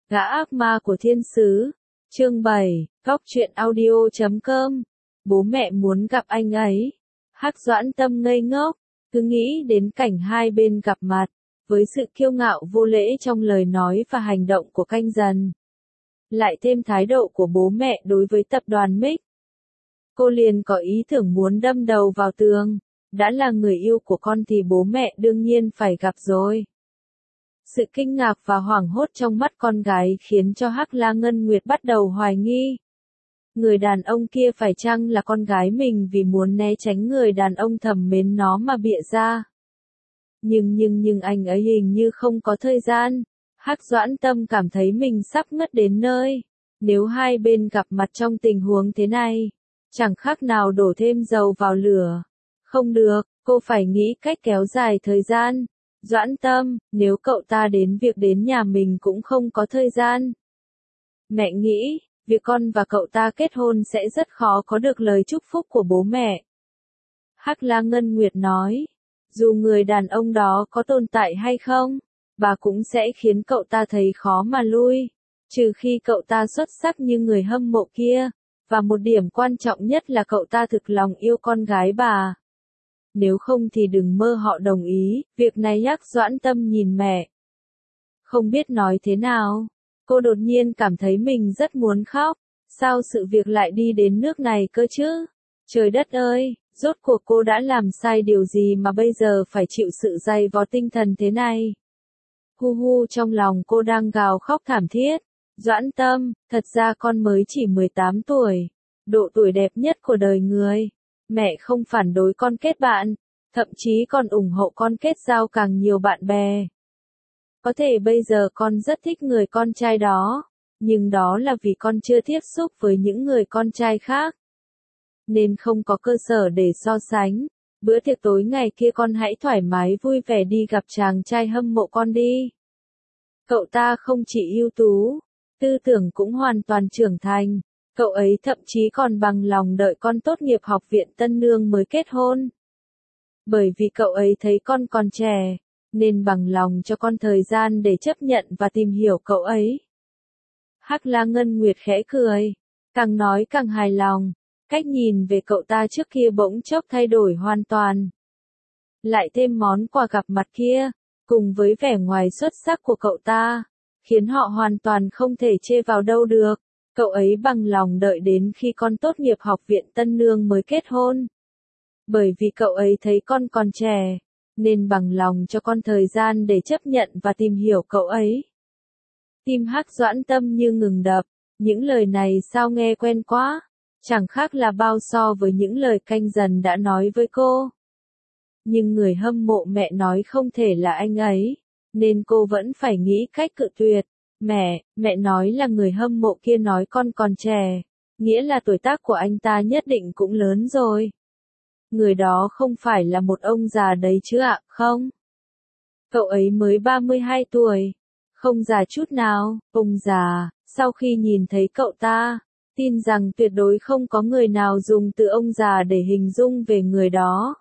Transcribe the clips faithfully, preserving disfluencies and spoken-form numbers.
Gã ác ma của thiên sứ. Chương bảy, Góc truyện audio chấm com. Bố mẹ muốn gặp anh ấy. Hắc Doãn Tâm ngây ngốc, cứ nghĩ đến cảnh hai bên gặp mặt, với sự kiêu ngạo vô lễ trong lời nói và hành động của Canh Dần. Lại thêm thái độ của bố mẹ đối với tập đoàn Mick. Cô liền có ý tưởng muốn đâm đầu vào tường. Đã là người yêu của con thì bố mẹ đương nhiên phải gặp rồi. Sự kinh ngạc và hoảng hốt trong mắt con gái khiến cho Hắc La Ngân Nguyệt bắt đầu hoài nghi. Người đàn ông kia phải chăng là con gái mình vì muốn né tránh người đàn ông thầm mến nó mà bịa ra. Nhưng nhưng nhưng anh ấy hình như không có thời gian. Hắc Doãn Tâm cảm thấy mình sắp ngất đến nơi. Nếu hai bên gặp mặt trong tình huống thế này, chẳng khác nào đổ thêm dầu vào lửa. Không được, cô phải nghĩ cách kéo dài thời gian. Doãn Tâm, nếu cậu ta đến việc đến nhà mình cũng không có thời gian. Mẹ nghĩ, việc con và cậu ta kết hôn sẽ rất khó có được lời chúc phúc của bố mẹ. Hắc La Ngân Nguyệt nói, dù người đàn ông đó có tồn tại hay không, bà cũng sẽ khiến cậu ta thấy khó mà lui, trừ khi cậu ta xuất sắc như người hâm mộ kia, và một điểm quan trọng nhất là cậu ta thực lòng yêu con gái bà. Nếu không thì đừng mơ họ đồng ý, việc này Hắc Doãn Tâm nhìn mẹ. Không biết nói thế nào, cô đột nhiên cảm thấy mình rất muốn khóc, sao sự việc lại đi đến nước này cơ chứ? Trời đất ơi, rốt cuộc cô đã làm sai điều gì mà bây giờ phải chịu sự dày vò tinh thần thế này? Hu hu trong lòng cô đang gào khóc thảm thiết. Doãn Tâm, thật ra con mới chỉ mười tám tuổi, độ tuổi đẹp nhất của đời người. Mẹ không phản đối con kết bạn, thậm chí còn ủng hộ con kết giao càng nhiều bạn bè. Có thể bây giờ con rất thích người con trai đó, nhưng đó là vì con chưa tiếp xúc với những người con trai khác. Nên không có cơ sở để so sánh. Bữa tiệc tối ngày kia con hãy thoải mái vui vẻ đi gặp chàng trai hâm mộ con đi. Cậu ta không chỉ ưu tú, tư tưởng cũng hoàn toàn trưởng thành. Cậu ấy thậm chí còn bằng lòng đợi con tốt nghiệp học viện Tân Nương mới kết hôn. Bởi vì cậu ấy thấy con còn trẻ, nên bằng lòng cho con thời gian để chấp nhận và tìm hiểu cậu ấy. Hắc La Ngân Nguyệt khẽ cười, càng nói càng hài lòng, cách nhìn về cậu ta trước kia bỗng chốc thay đổi hoàn toàn. Lại thêm món quà gặp mặt kia, cùng với vẻ ngoài xuất sắc của cậu ta, khiến họ hoàn toàn không thể chê vào đâu được. Cậu ấy bằng lòng đợi đến khi con tốt nghiệp học viện Tân Nương mới kết hôn. Bởi vì cậu ấy thấy con còn trẻ, nên bằng lòng cho con thời gian để chấp nhận và tìm hiểu cậu ấy. Tim Hắc Doãn Tâm như ngừng đập, những lời này sao nghe quen quá, chẳng khác là bao so với những lời Canh Dần đã nói với cô. Nhưng người hâm mộ mẹ nói không thể là anh ấy, nên cô vẫn phải nghĩ cách cự tuyệt. Mẹ, mẹ nói là người hâm mộ kia nói con còn trẻ, nghĩa là tuổi tác của anh ta nhất định cũng lớn rồi. Người đó không phải là một ông già đấy chứ ạ, không? Cậu ấy mới ba mươi hai tuổi, không già chút nào. Ông già, sau khi nhìn thấy cậu ta, tin rằng tuyệt đối không có người nào dùng từ ông già để hình dung về người đó.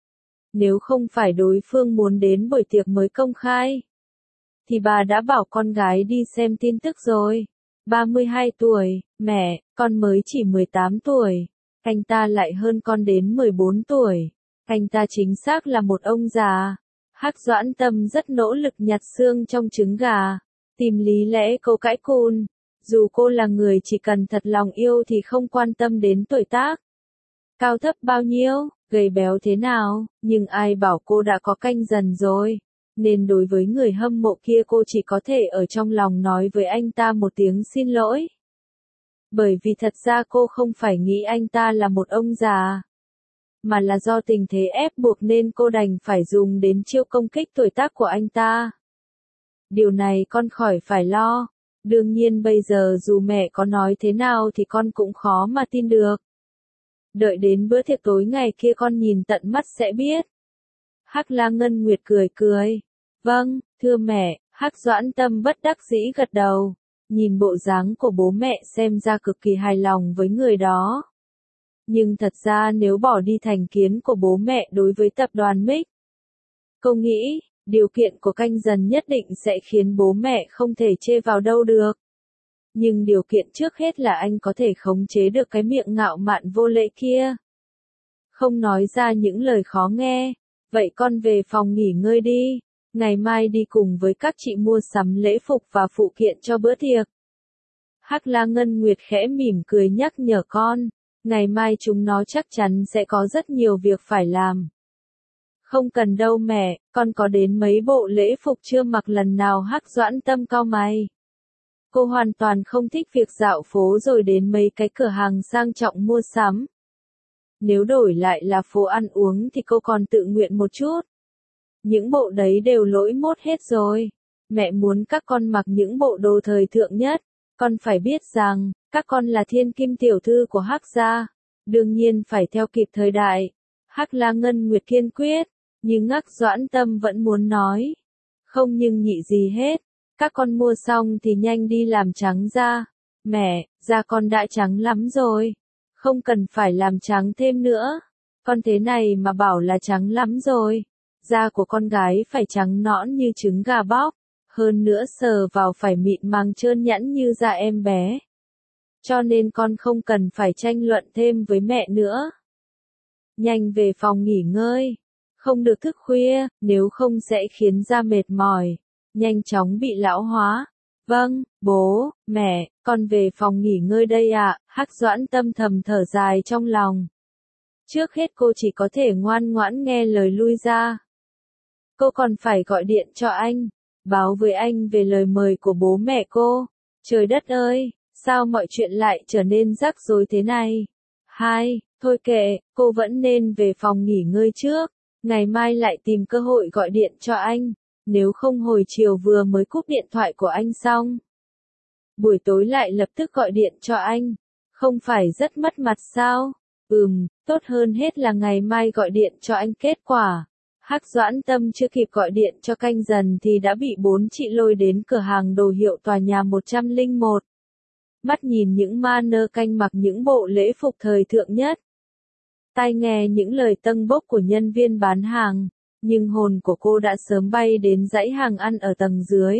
Nếu không phải đối phương muốn đến buổi tiệc mới công khai, thì bà đã bảo con gái đi xem tin tức rồi. ba mươi hai tuổi, mẹ, con mới chỉ mười tám tuổi. Anh ta lại hơn con đến mười bốn tuổi. Anh ta chính xác là một ông già. Hắc Doãn Tâm rất nỗ lực nhặt xương trong trứng gà, tìm lý lẽ câu cãi cùn. Dù cô là người chỉ cần thật lòng yêu thì không quan tâm đến tuổi tác. Cao thấp bao nhiêu, gầy béo thế nào, nhưng ai bảo cô đã có Canh Dần rồi. Nên đối với người hâm mộ kia cô chỉ có thể ở trong lòng nói với anh ta một tiếng xin lỗi. Bởi vì thật ra cô không phải nghĩ anh ta là một ông già, mà là do tình thế ép buộc nên cô đành phải dùng đến chiêu công kích tuổi tác của anh ta. Điều này con khỏi phải lo. Đương nhiên bây giờ dù mẹ có nói thế nào thì con cũng khó mà tin được. Đợi đến bữa tiệc tối ngày kia con nhìn tận mắt sẽ biết. Hắc La Ngân Nguyệt cười cười. Vâng, thưa mẹ. Hắc Doãn Tâm bất đắc dĩ gật đầu. Nhìn bộ dáng của bố mẹ xem ra cực kỳ hài lòng với người đó. Nhưng thật ra nếu bỏ đi thành kiến của bố mẹ đối với tập đoàn Mick, cô nghĩ, Điều kiện của Canh Dần nhất định sẽ khiến bố mẹ không thể chê vào đâu được. Nhưng điều kiện trước hết là anh có thể khống chế được cái miệng ngạo mạn vô lễ kia. Không nói ra những lời khó nghe. Vậy con về phòng nghỉ ngơi đi. Ngày mai đi cùng với các chị mua sắm lễ phục và phụ kiện cho bữa tiệc. Hắc La Ngân Nguyệt khẽ mỉm cười nhắc nhở con. Ngày mai chúng nó chắc chắn sẽ có rất nhiều việc phải làm. Không cần đâu mẹ, con có đến mấy bộ lễ phục chưa mặc lần nào. Hắc Doãn Tâm cau mày. Cô hoàn toàn không thích việc dạo phố rồi đến mấy cái cửa hàng sang trọng mua sắm. Nếu đổi lại là phố ăn uống thì cô còn tự nguyện một chút. Những bộ đấy đều lỗi mốt hết rồi. Mẹ muốn các con mặc những bộ đồ thời thượng nhất. Con phải biết rằng, các con là thiên kim tiểu thư của Hắc gia. Đương nhiên phải theo kịp thời đại. Hắc La Ngân Nguyệt kiên quyết. Nhưng Hắc Doãn Tâm vẫn muốn nói. Không nhưng nhị gì hết. Các con mua xong thì nhanh đi làm trắng da. Mẹ, da con đã trắng lắm rồi. Không cần phải làm trắng thêm nữa. Con thế này mà bảo là trắng lắm rồi. Da của con gái phải trắng nõn như trứng gà bóc. Hơn nữa sờ vào phải mịn màng trơn nhẵn như da em bé. Cho nên con không cần phải tranh luận thêm với mẹ nữa. Nhanh về phòng nghỉ ngơi. Không được thức khuya, nếu không sẽ khiến da mệt mỏi. Nhanh chóng bị lão hóa. Vâng, bố, mẹ, con về phòng nghỉ ngơi đây ạ. À. Hắc Doãn Tâm thầm thở dài trong lòng. Trước hết cô chỉ có thể ngoan ngoãn nghe lời lui ra. Cô còn phải gọi điện cho anh, báo với anh về lời mời của bố mẹ cô. Trời đất ơi, sao mọi chuyện lại trở nên rắc rối thế này? Hai, thôi kệ, cô vẫn nên về phòng nghỉ ngơi trước. Ngày mai lại tìm cơ hội gọi điện cho anh. Nếu không hồi chiều vừa mới cúp điện thoại của anh xong. Buổi tối lại lập tức gọi điện cho anh. Không phải rất mất mặt sao? Ừm, tốt hơn hết là ngày mai gọi điện cho anh kết quả. Hắc Doãn Tâm chưa kịp gọi điện cho Canh Dần thì đã bị bốn chị lôi đến cửa hàng đồ hiệu tòa nhà một không một. Mắt nhìn những ma nơ canh mặc những bộ lễ phục thời thượng nhất. Tai nghe những lời tâng bốc của nhân viên bán hàng. Nhưng hồn của cô đã sớm bay đến dãy hàng ăn ở tầng dưới.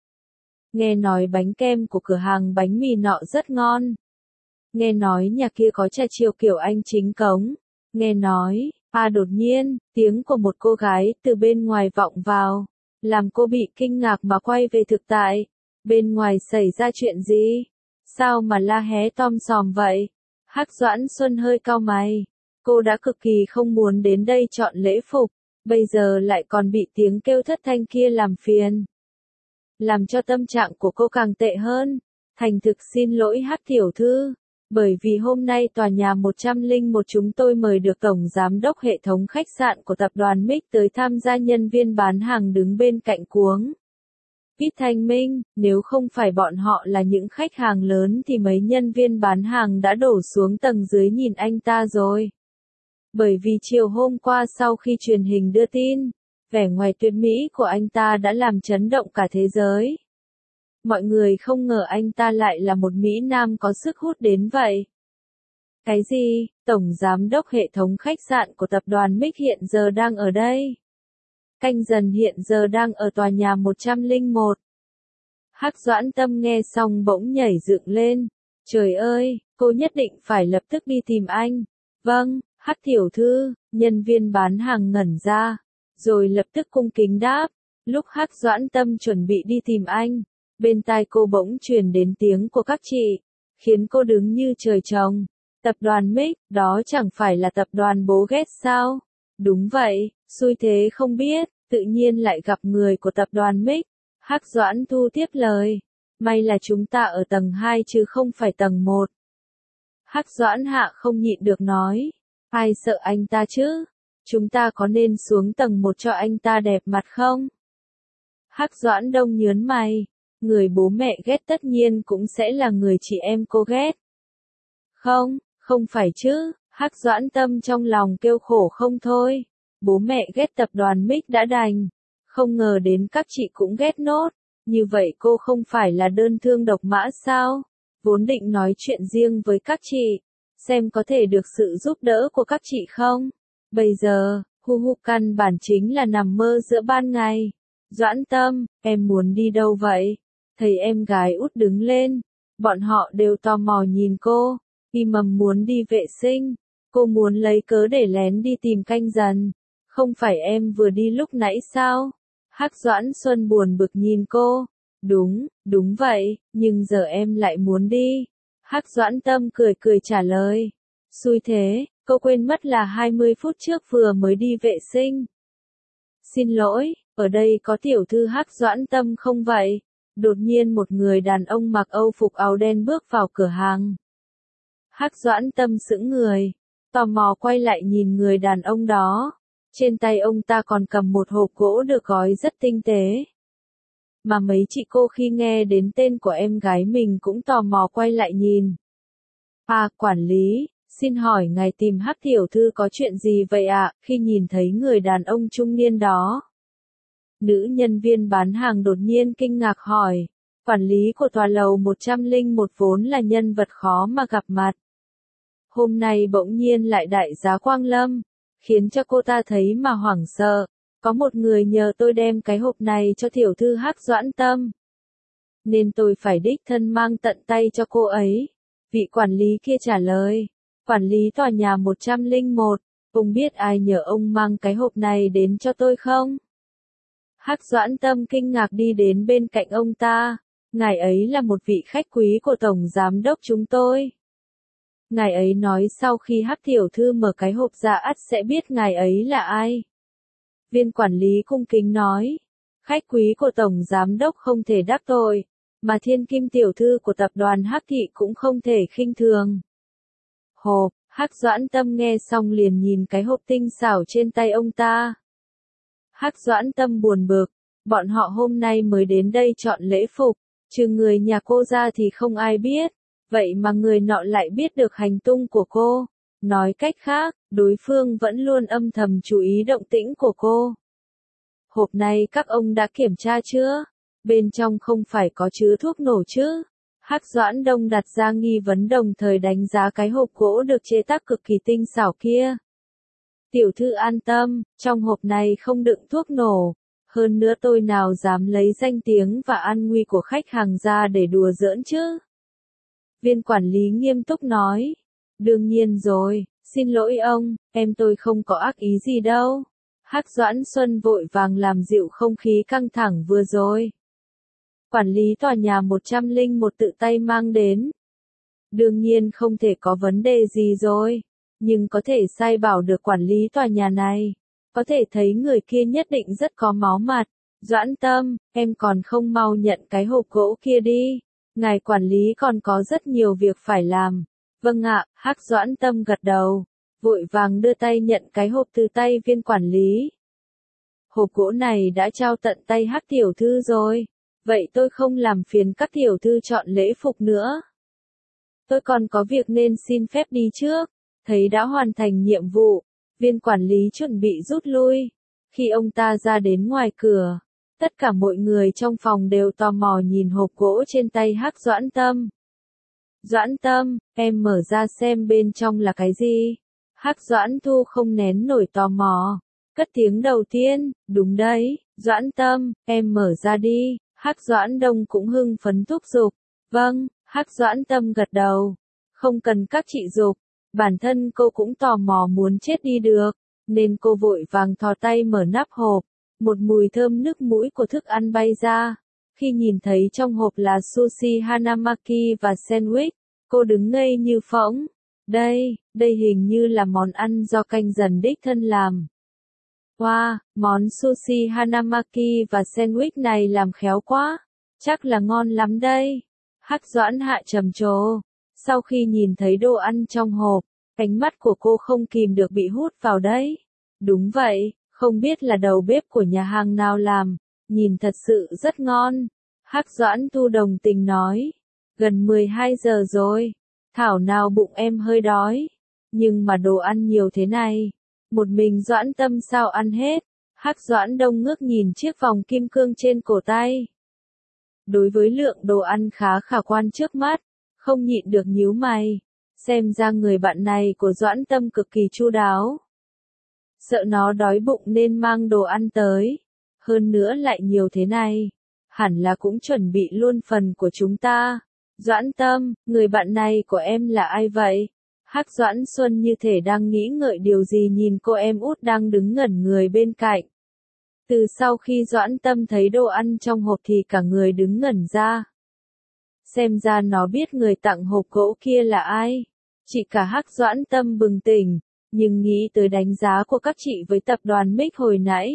Nghe nói bánh kem của cửa hàng bánh mì nọ rất ngon. Nghe nói nhà kia có trà chiều kiểu Anh chính cống. Nghe nói, à đột nhiên, tiếng của một cô gái từ bên ngoài vọng vào. Làm cô bị kinh ngạc mà quay về thực tại. Bên ngoài xảy ra chuyện gì? Sao mà la hé tom sòm vậy? Hắc Doãn Xuân hơi cau mày. Cô đã cực kỳ không muốn đến đây chọn lễ phục. Bây giờ lại còn bị tiếng kêu thất thanh kia làm phiền. Làm cho tâm trạng của cô càng tệ hơn. Thành thực xin lỗi Hắc tiểu thư. Bởi vì hôm nay tòa nhà một không một chúng tôi mời được Tổng Giám đốc hệ thống khách sạn của tập đoàn Mích tới tham gia, nhân viên bán hàng đứng bên cạnh cuống. Pít thanh minh, nếu không phải bọn họ là những khách hàng lớn thì mấy nhân viên bán hàng đã đổ xuống tầng dưới nhìn anh ta rồi. Bởi vì chiều hôm qua sau khi truyền hình đưa tin, vẻ ngoài tuyệt mỹ của anh ta đã làm chấn động cả thế giới. Mọi người không ngờ anh ta lại là một Mỹ Nam có sức hút đến vậy. Cái gì? Tổng Giám đốc hệ thống khách sạn của tập đoàn Mích hiện giờ đang ở đây. Canh Dần hiện giờ đang ở tòa nhà một không một. Hắc Doãn Tâm nghe xong bỗng nhảy dựng lên. Trời ơi, cô nhất định phải lập tức đi tìm anh. Vâng, Hắc tiểu thư, nhân viên bán hàng ngẩn ra, rồi lập tức cung kính đáp. Lúc Hắc Doãn Tâm chuẩn bị đi tìm anh, bên tai cô bỗng truyền đến tiếng của các chị, khiến cô đứng như trời trồng. Tập đoàn Mích, đó chẳng phải là tập đoàn bố ghét sao? Đúng vậy, xui thế không biết, tự nhiên lại gặp người của tập đoàn Mích. Hắc Doãn Thu tiếp lời. May là chúng ta ở tầng hai chứ không phải tầng một. Hắc Doãn Hạ không nhịn được nói. Ai sợ anh ta chứ? Chúng ta có nên xuống tầng một cho anh ta đẹp mặt không? Hắc Doãn Đông nhớn mày. Người bố mẹ ghét tất nhiên cũng sẽ là người chị em cô ghét. Không, không phải chứ. Hắc Doãn Tâm trong lòng kêu khổ không thôi. Bố mẹ ghét tập đoàn Mích đã đành. Không ngờ đến các chị cũng ghét nốt. Như vậy cô không phải là đơn thương độc mã sao? Vốn định nói chuyện riêng với các chị, xem có thể được sự giúp đỡ của các chị không? Bây giờ, Hu hu, căn bản chính là nằm mơ giữa ban ngày. Doãn Tâm, em muốn đi đâu vậy? Thấy em gái út đứng lên, bọn họ đều tò mò nhìn cô. Y Mầm muốn đi vệ sinh, cô muốn lấy cớ để lén đi tìm Canh Dần. Không phải em vừa đi lúc nãy sao? Hắc Doãn Xuân buồn bực nhìn cô. Đúng, đúng vậy, nhưng giờ em lại muốn đi. Hắc Doãn Tâm cười cười trả lời. Xui thế, cô quên mất là hai mươi phút trước vừa mới đi vệ sinh. Xin lỗi, ở đây có tiểu thư Hắc Doãn Tâm không vậy? Đột nhiên một người đàn ông mặc âu phục áo đen bước vào cửa hàng. Hắc Doãn Tâm sững người, tò mò quay lại nhìn người đàn ông đó. Trên tay ông ta còn cầm một hộp gỗ được gói rất tinh tế. Mà mấy chị cô khi nghe đến tên của em gái mình cũng tò mò quay lại nhìn. À, quản lý, xin hỏi ngài tìm Hắc tiểu thư có chuyện gì vậy ạ? Khi nhìn thấy người đàn ông trung niên đó, nữ nhân viên bán hàng đột nhiên kinh ngạc hỏi. Quản lý của tòa lầu một trăm lẻ một vốn là nhân vật khó mà gặp mặt. Hôm nay bỗng nhiên lại đại giá quang lâm, khiến cho cô ta thấy mà hoảng sợ. Có một người nhờ tôi đem cái hộp này cho tiểu thư Hắc Doãn Tâm, nên tôi phải đích thân mang tận tay cho cô ấy. Vị quản lý kia trả lời. Quản lý tòa nhà một trăm lẻ một, ông biết ai nhờ ông mang cái hộp này đến cho tôi không? Hắc Doãn Tâm kinh ngạc đi đến bên cạnh ông ta. Ngài ấy là một vị khách quý của tổng giám đốc chúng tôi. Ngài ấy nói sau khi Hắc tiểu thư mở cái hộp ra ắt sẽ biết ngài ấy là ai. Viên quản lý cung kính nói. Khách quý của tổng giám đốc không thể đắc tội, mà thiên kim tiểu thư của tập đoàn Hắc thị cũng không thể khinh thường. Hộp, Hắc Doãn Tâm nghe xong liền nhìn cái hộp tinh xảo trên tay ông ta. Hắc Doãn Tâm buồn bực, bọn họ hôm nay mới đến đây chọn lễ phục, trừ người nhà cô ra thì không ai biết, vậy mà người nọ lại biết được hành tung của cô. Nói cách khác, đối phương vẫn luôn âm thầm chú ý động tĩnh của cô. Hộp này các ông đã kiểm tra chưa? Bên trong không phải có chứa thuốc nổ chứ? Hắc Doãn Đông đặt ra nghi vấn đồng thời đánh giá cái hộp gỗ được chế tác cực kỳ tinh xảo kia. Tiểu thư an tâm, trong hộp này không đựng thuốc nổ. Hơn nữa tôi nào dám lấy danh tiếng và an nguy của khách hàng ra để đùa giỡn chứ? Viên quản lý nghiêm túc nói. Đương nhiên rồi, xin lỗi ông, em tôi không có ác ý gì đâu. Hắc Doãn Xuân vội vàng làm dịu không khí căng thẳng vừa rồi. Quản lý tòa nhà một trăm lẻ một tự tay mang đến. Đương nhiên không thể có vấn đề gì rồi, nhưng có thể sai bảo được quản lý tòa nhà này. Có thể thấy người kia nhất định rất có máu mặt. Doãn Tâm, em còn không mau nhận cái hộp gỗ kia đi. Ngài quản lý còn có rất nhiều việc phải làm. Vâng ạ, Hắc Doãn Tâm gật đầu, vội vàng đưa tay nhận cái hộp từ tay viên quản lý. Hộp gỗ này đã trao tận tay Hắc tiểu thư rồi, vậy tôi không làm phiền các tiểu thư chọn lễ phục nữa. Tôi còn có việc nên xin phép đi trước. Thấy đã hoàn thành nhiệm vụ, viên quản lý chuẩn bị rút lui. Khi ông ta ra đến ngoài cửa, tất cả mọi người trong phòng đều tò mò nhìn hộp gỗ trên tay Hắc Doãn Tâm. Doãn Tâm, em mở ra xem bên trong là cái gì? Hắc Doãn Thu không nén nổi tò mò, cất tiếng đầu tiên. Đúng đấy, Doãn Tâm, em mở ra đi. Hắc Doãn Đông cũng hưng phấn thúc giục. Vâng, Hắc Doãn Tâm gật đầu. Không cần các chị giục, bản thân cô cũng tò mò muốn chết đi được, nên cô vội vàng thò tay mở nắp hộp. Một mùi thơm nức mũi của thức ăn bay ra. Khi nhìn thấy trong hộp là sushi hanamaki và sandwich, cô đứng ngây như phỗng. Đây, đây hình như là món ăn do Canh Dần đích thân làm. Wow, món sushi hanamaki và sandwich này làm khéo quá, chắc là ngon lắm đây. Hắc Doãn Hạ trầm trồ. Sau khi nhìn thấy đồ ăn trong hộp, ánh mắt của cô không kìm được bị hút vào đấy. Đúng vậy, không biết là đầu bếp của nhà hàng nào làm, nhìn thật sự rất ngon. Hắc Doãn Thu đồng tình nói. Gần mười hai giờ rồi, thảo nào bụng em hơi đói. Nhưng mà đồ ăn nhiều thế này, một mình Doãn Tâm sao ăn hết? Hắc Doãn Đông ngước nhìn chiếc vòng kim cương trên cổ tay. Đối với lượng đồ ăn khá khả quan trước mắt, không nhịn được nhíu mày. Xem ra người bạn này của Doãn Tâm cực kỳ chu đáo. sợ nó đói bụng nên mang đồ ăn tới. Hơn nữa lại nhiều thế này, hẳn là cũng chuẩn bị luôn phần của chúng ta. Doãn Tâm, người bạn này của em là ai vậy? Hắc Doãn Xuân như thể đang nghĩ ngợi điều gì nhìn cô em út đang đứng ngẩn người bên cạnh. Từ sau khi Doãn Tâm thấy đồ ăn trong hộp thì cả người đứng ngẩn ra. Xem ra nó biết người tặng hộp gỗ kia là ai. Chị cả Hắc Doãn Tâm bừng tỉnh, nhưng nghĩ tới đánh giá của các chị với tập đoàn Mic hồi nãy.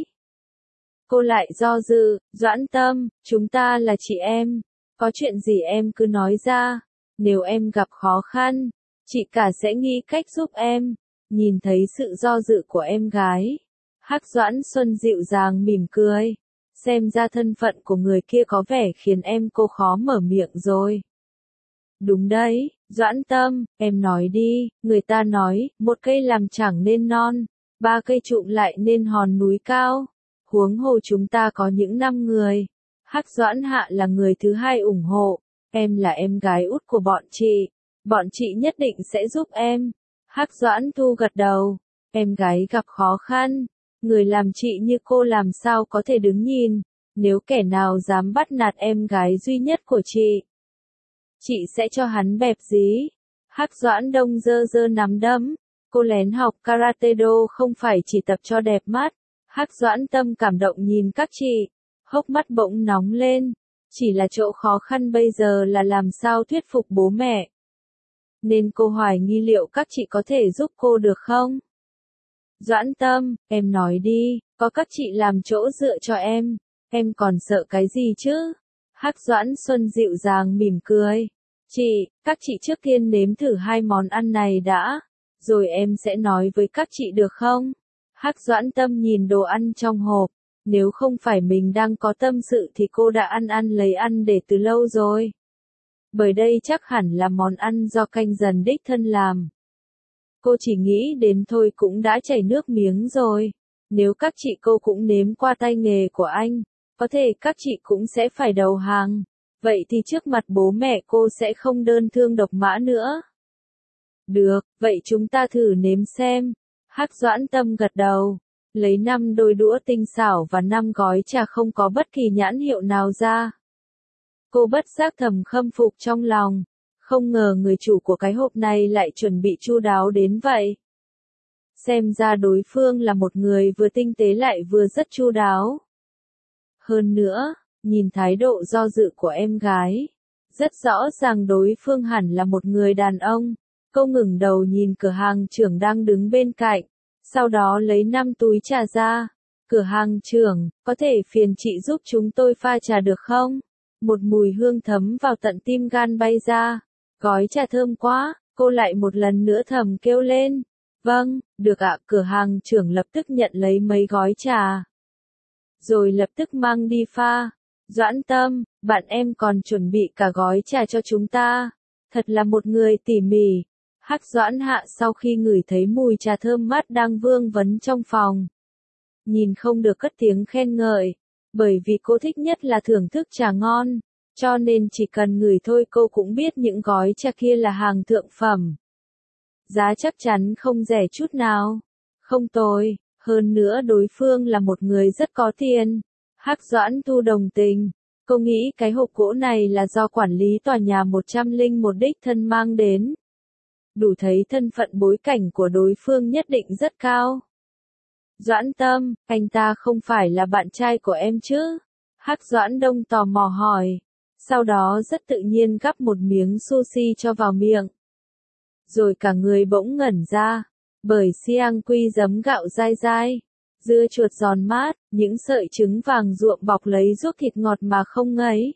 Cô lại do dự, Doãn Tâm, chúng ta là chị em, có chuyện gì em cứ nói ra, nếu em gặp khó khăn, chị cả sẽ nghĩ cách giúp em. Nhìn thấy sự do dự của em gái, Hắc Doãn Xuân dịu dàng mỉm cười, xem ra thân phận của người kia có vẻ khiến em cô khó mở miệng rồi. Đúng đấy, Doãn Tâm, em nói đi, người ta nói, một cây làm chẳng nên non, ba cây trụm lại nên hòn núi cao. Huống hồ chúng ta có những năm người. Hắc Doãn Hạ là người thứ hai ủng hộ, em là em gái út của bọn chị, bọn chị nhất định sẽ giúp em. Hắc Doãn Thu gật đầu, em gái gặp khó khăn, người làm chị như cô làm sao có thể đứng nhìn, nếu kẻ nào dám bắt nạt em gái duy nhất của chị, chị sẽ cho hắn bẹp dí. Hắc Doãn Đông giơ giơ nắm đấm, cô lén học karate do không phải chỉ tập cho đẹp mắt. Hắc Doãn Tâm cảm động nhìn các chị, hốc mắt bỗng nóng lên, chỉ là chỗ khó khăn bây giờ là làm sao thuyết phục bố mẹ. Nên cô hoài nghi liệu các chị có thể giúp cô được không? Doãn Tâm, em nói đi, có các chị làm chỗ dựa cho em, em còn sợ cái gì chứ? Hắc Doãn Xuân dịu dàng mỉm cười. Chị, các chị trước tiên nếm thử hai món ăn này đã, rồi em sẽ nói với các chị được không? Hắc Doãn Tâm nhìn đồ ăn trong hộp, nếu không phải mình đang có tâm sự thì cô đã ăn ăn lấy ăn để từ lâu rồi. Bởi đây chắc hẳn là món ăn do canh dần đích thân làm. Cô chỉ nghĩ đến thôi cũng đã chảy nước miếng rồi. Nếu các chị cô cũng nếm qua tay nghề của anh, có thể các chị cũng sẽ phải đầu hàng. Vậy thì trước mặt bố mẹ cô sẽ không đơn thương độc mã nữa. Được, vậy chúng ta thử nếm xem. Hắc Doãn Tâm gật đầu, lấy năm đôi đũa tinh xảo và năm gói trà không có bất kỳ nhãn hiệu nào ra. Cô bất giác thầm khâm phục trong lòng, không ngờ người chủ của cái hộp này lại chuẩn bị chu đáo đến vậy. Xem ra đối phương là một người vừa tinh tế lại vừa rất chu đáo. Hơn nữa, nhìn thái độ do dự của em gái, rất rõ ràng đối phương hẳn là một người đàn ông. Cô ngẩng đầu nhìn cửa hàng trưởng đang đứng bên cạnh, sau đó lấy năm túi trà ra. Cửa hàng trưởng, có thể phiền chị giúp chúng tôi pha trà được không? Một mùi hương thấm vào tận tim gan bay ra. Gói trà thơm quá, cô lại một lần nữa thầm kêu lên. Vâng, được ạ, cửa hàng trưởng lập tức nhận lấy mấy gói trà. Rồi lập tức mang đi pha. Doãn Tâm, bạn em còn chuẩn bị cả gói trà cho chúng ta. Thật là một người tỉ mỉ. Hắc Doãn Hạ sau khi ngửi thấy mùi trà thơm mát đang vương vấn trong phòng, nhìn không được cất tiếng khen ngợi, bởi vì cô thích nhất là thưởng thức trà ngon, cho nên chỉ cần ngửi thôi cô cũng biết những gói trà kia là hàng thượng phẩm. Giá chắc chắn không rẻ chút nào. Không tồi, hơn nữa đối phương là một người rất có tiền. Hắc Doãn Thu đồng tình, cô nghĩ cái hộp gỗ này là do quản lý tòa nhà một trăm lẻ một đích thân mang đến. Đủ thấy thân phận bối cảnh của đối phương nhất định rất cao. Doãn Tâm, anh ta không phải là bạn trai của em chứ? Hắc Doãn Đông tò mò hỏi. Sau đó rất tự nhiên gắp một miếng sushi cho vào miệng. Rồi cả người bỗng ngẩn ra, bởi xiang quy giấm gạo dai dai, dưa chuột giòn mát, những sợi trứng vàng ruộm bọc lấy ruốc thịt ngọt mà không ngấy.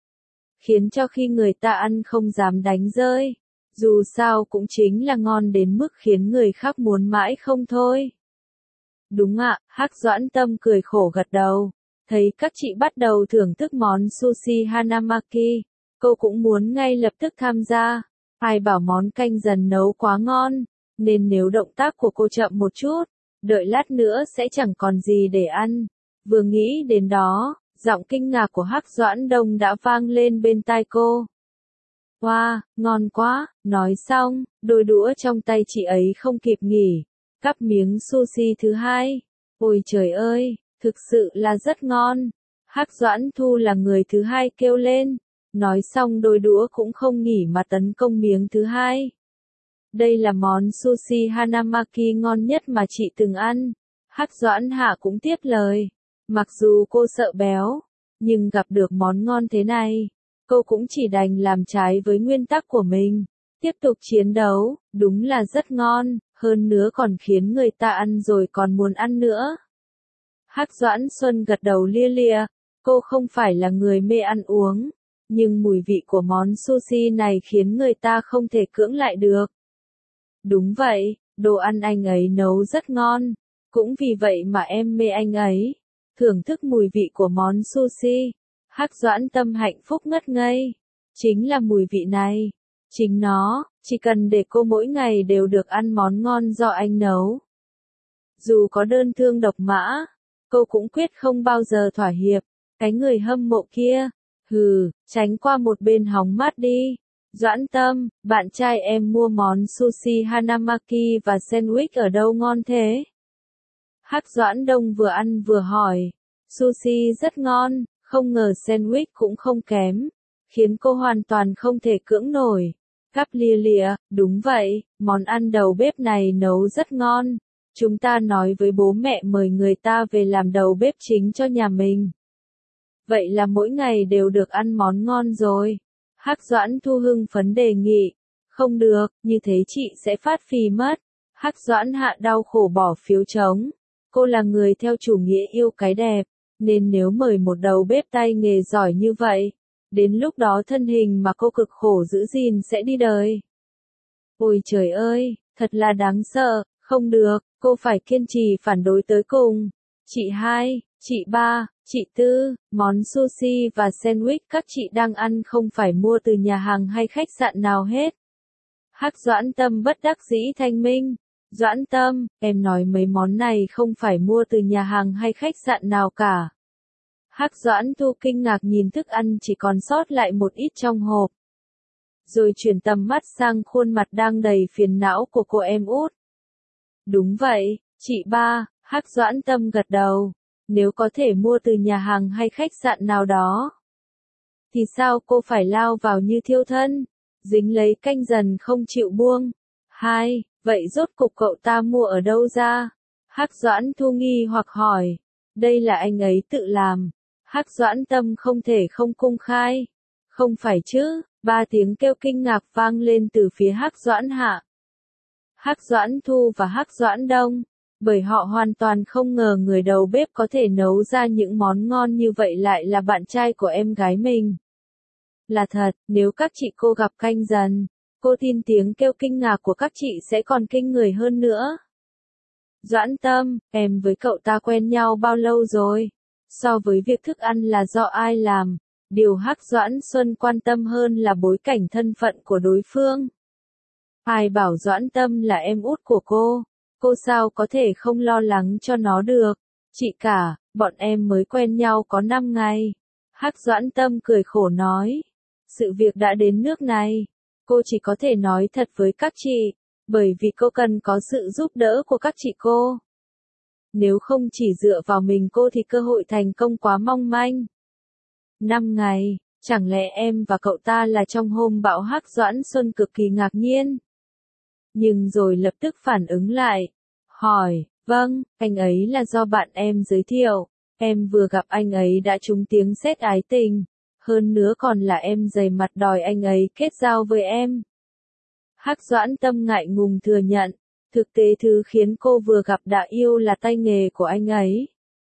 Khiến cho khi người ta ăn không dám đánh rơi. Dù sao cũng chính là ngon đến mức khiến người khác muốn mãi không thôi. Đúng ạ, Hắc Doãn Tâm cười khổ gật đầu. Thấy các chị bắt đầu thưởng thức món sushi Hanamaki, cô cũng muốn ngay lập tức tham gia. Ai bảo món canh dần nấu quá ngon, nên nếu động tác của cô chậm một chút, đợi lát nữa sẽ chẳng còn gì để ăn. Vừa nghĩ đến đó, giọng kinh ngạc của Hắc Doãn Đông đã vang lên bên tai cô. Wow, ngon quá, nói xong, đôi đũa trong tay chị ấy không kịp nghỉ, Cắp miếng sushi thứ hai. Ôi trời ơi, thực sự là rất ngon. Hắc Doãn Thu là người thứ hai kêu lên. Nói xong đôi đũa cũng không nghỉ mà tấn công miếng thứ hai. Đây là món sushi Hanamaki ngon nhất mà chị từng ăn. Hắc Doãn Hạ cũng tiếp lời. Mặc dù cô sợ béo, nhưng gặp được món ngon thế này, cô cũng chỉ đành làm trái với nguyên tắc của mình. Tiếp tục chiến đấu, đúng là rất ngon, hơn nữa còn khiến người ta ăn rồi còn muốn ăn nữa. Hắc Doãn Xuân gật đầu lia lịa, cô không phải là người mê ăn uống, nhưng mùi vị của món sushi này khiến người ta không thể cưỡng lại được. Đúng vậy, đồ ăn anh ấy nấu rất ngon, cũng vì vậy mà em mê anh ấy. Thưởng thức mùi vị của món sushi, Hắc Doãn Tâm hạnh phúc ngất ngây. Chính là mùi vị này, chính nó, chỉ cần để cô mỗi ngày đều được ăn món ngon do anh nấu. Dù có đơn thương độc mã, cô cũng quyết không bao giờ thỏa hiệp. Cái người hâm mộ kia, hừ, tránh qua một bên hóng mát đi. Doãn Tâm, bạn trai em mua món sushi Hanamaki và sandwich ở đâu ngon thế? Hắc Doãn Đông vừa ăn vừa hỏi. Sushi rất ngon, không ngờ sandwich cũng không kém, khiến cô hoàn toàn không thể cưỡng nổi. Cắp lia lịa, đúng vậy, món ăn đầu bếp này nấu rất ngon. Chúng ta nói với bố mẹ mời người ta về làm đầu bếp chính cho nhà mình. Vậy là mỗi ngày đều được ăn món ngon rồi. Hắc Doãn Thu hưng phấn đề nghị. Không được, như thế chị sẽ phát phì mất. Hắc Doãn Hạ đau khổ bỏ phiếu trống. Cô là người theo chủ nghĩa yêu cái đẹp, nên nếu mời một đầu bếp tay nghề giỏi như vậy, đến lúc đó thân hình mà cô cực khổ giữ gìn sẽ đi đời. Ôi trời ơi, thật là đáng sợ, không được, cô phải kiên trì phản đối tới cùng. Chị hai, chị ba, chị tư, món sushi và sandwich các chị đang ăn không phải mua từ nhà hàng hay khách sạn nào hết. Hắc Doãn Tâm bất đắc dĩ thanh minh. Doãn Tâm, em nói mấy món này không phải mua từ nhà hàng hay khách sạn nào cả. Hắc Doãn Thu kinh ngạc nhìn thức ăn chỉ còn sót lại một ít trong hộp. Rồi chuyển tầm mắt sang khuôn mặt đang đầy phiền não của cô em út. Đúng vậy, chị ba, Hắc Doãn Tâm gật đầu. Nếu có thể mua từ nhà hàng hay khách sạn nào đó, thì sao cô phải lao vào như thiêu thân, dính lấy canh dần không chịu buông. Hai, vậy rốt cục cậu ta mua ở đâu ra? Hắc Doãn Thu nghi hoặc hỏi. Đây là anh ấy tự làm. Hắc Doãn Tâm không thể không cung khai. Không phải chứ, ba tiếng kêu kinh ngạc vang lên từ phía Hắc Doãn Hạ, Hắc Doãn Thu và Hắc Doãn Đông, bởi họ hoàn toàn không ngờ người đầu bếp có thể nấu ra những món ngon như vậy lại là bạn trai của em gái mình. Là thật, nếu các chị cô gặp canh dần, cô tin tiếng kêu kinh ngạc của các chị sẽ còn kinh người hơn nữa. Doãn Tâm, em với cậu ta quen nhau bao lâu rồi? So với việc thức ăn là do ai làm, điều Hắc Doãn Xuân quan tâm hơn là bối cảnh thân phận của đối phương. Ai bảo Doãn Tâm là em út của cô, cô sao có thể không lo lắng cho nó được. Chị cả, bọn em mới quen nhau có năm ngày. Hắc Doãn Tâm cười khổ nói. Sự việc đã đến nước này, cô chỉ có thể nói thật với các chị, bởi vì cô cần có sự giúp đỡ của các chị cô. Nếu không chỉ dựa vào mình cô thì cơ hội thành công quá mong manh. Năm ngày, chẳng lẽ em và cậu ta là trong hôm bão? Hắc Doãn Xuân cực kỳ ngạc nhiên. Nhưng rồi lập tức phản ứng lại. Hỏi, vâng, anh ấy là do bạn em giới thiệu. Em vừa gặp anh ấy đã trúng tiếng sét ái tình. Hơn nữa còn là em dày mặt đòi anh ấy kết giao với em. Hắc Doãn Tâm ngại ngùng thừa nhận. Thực tế thứ khiến cô vừa gặp đã yêu là tay nghề của anh ấy.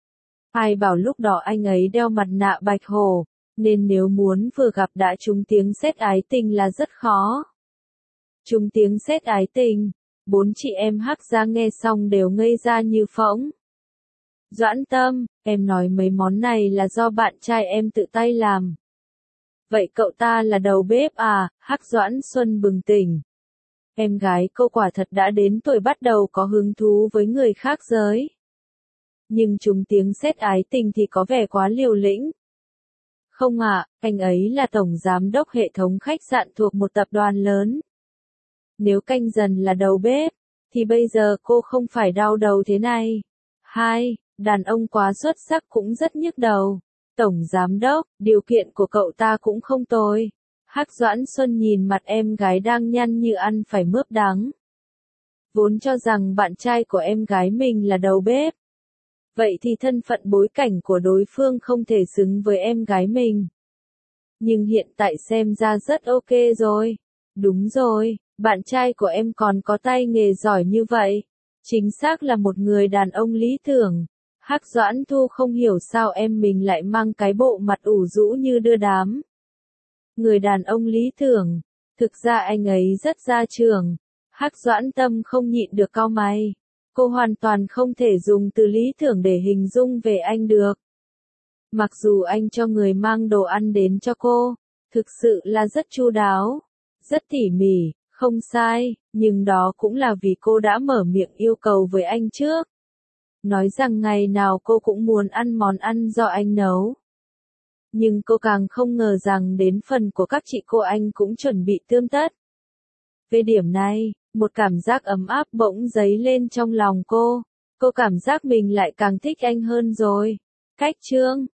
Ai bảo lúc đó anh ấy đeo mặt nạ bạch hổ, nên nếu muốn vừa gặp đã trúng tiếng sét ái tình là rất khó. Trúng tiếng sét ái tình, bốn chị em Hắc gia nghe xong đều ngây ra như phỗng. Doãn Tâm, em nói mấy món này là do bạn trai em tự tay làm. Vậy cậu ta là đầu bếp à? Hắc Doãn Xuân bừng tỉnh. Em gái cô quả thật đã đến tuổi bắt đầu có hứng thú với người khác giới. Nhưng trúng tiếng sét ái tình thì có vẻ quá liều lĩnh. Không ạ, à, anh ấy là tổng giám đốc hệ thống khách sạn thuộc một tập đoàn lớn. Nếu canh dần là đầu bếp, thì bây giờ cô không phải đau đầu thế này. Hai, đàn ông quá xuất sắc cũng rất nhức đầu. Tổng giám đốc, điều kiện của cậu ta cũng không tồi. Hắc Doãn Xuân nhìn mặt em gái đang nhăn như ăn phải mướp đắng. Vốn cho rằng bạn trai của em gái mình là đầu bếp. Vậy thì thân phận bối cảnh của đối phương không thể xứng với em gái mình. Nhưng hiện tại xem ra rất ok rồi. Đúng rồi, bạn trai của em còn có tay nghề giỏi như vậy. Chính xác là một người đàn ông lý tưởng. Hắc Doãn Thu không hiểu sao em mình lại mang cái bộ mặt ủ rũ như đưa đám. Người đàn ông lý tưởng. Thực ra anh ấy rất gia trưởng. Hắc Doãn Tâm không nhịn được cau mày. Cô hoàn toàn không thể dùng từ lý tưởng để hình dung về anh được. Mặc dù anh cho người mang đồ ăn đến cho cô, thực sự là rất chu đáo, rất tỉ mỉ, không sai, nhưng đó cũng là vì cô đã mở miệng yêu cầu với anh trước. Nói rằng ngày nào cô cũng muốn ăn món ăn do anh nấu. Nhưng cô càng không ngờ rằng đến phần của các chị cô anh cũng chuẩn bị tươm tất. Về điểm này, một cảm giác ấm áp bỗng dấy lên trong lòng cô. Cô cảm giác mình lại càng thích anh hơn rồi. Cách chương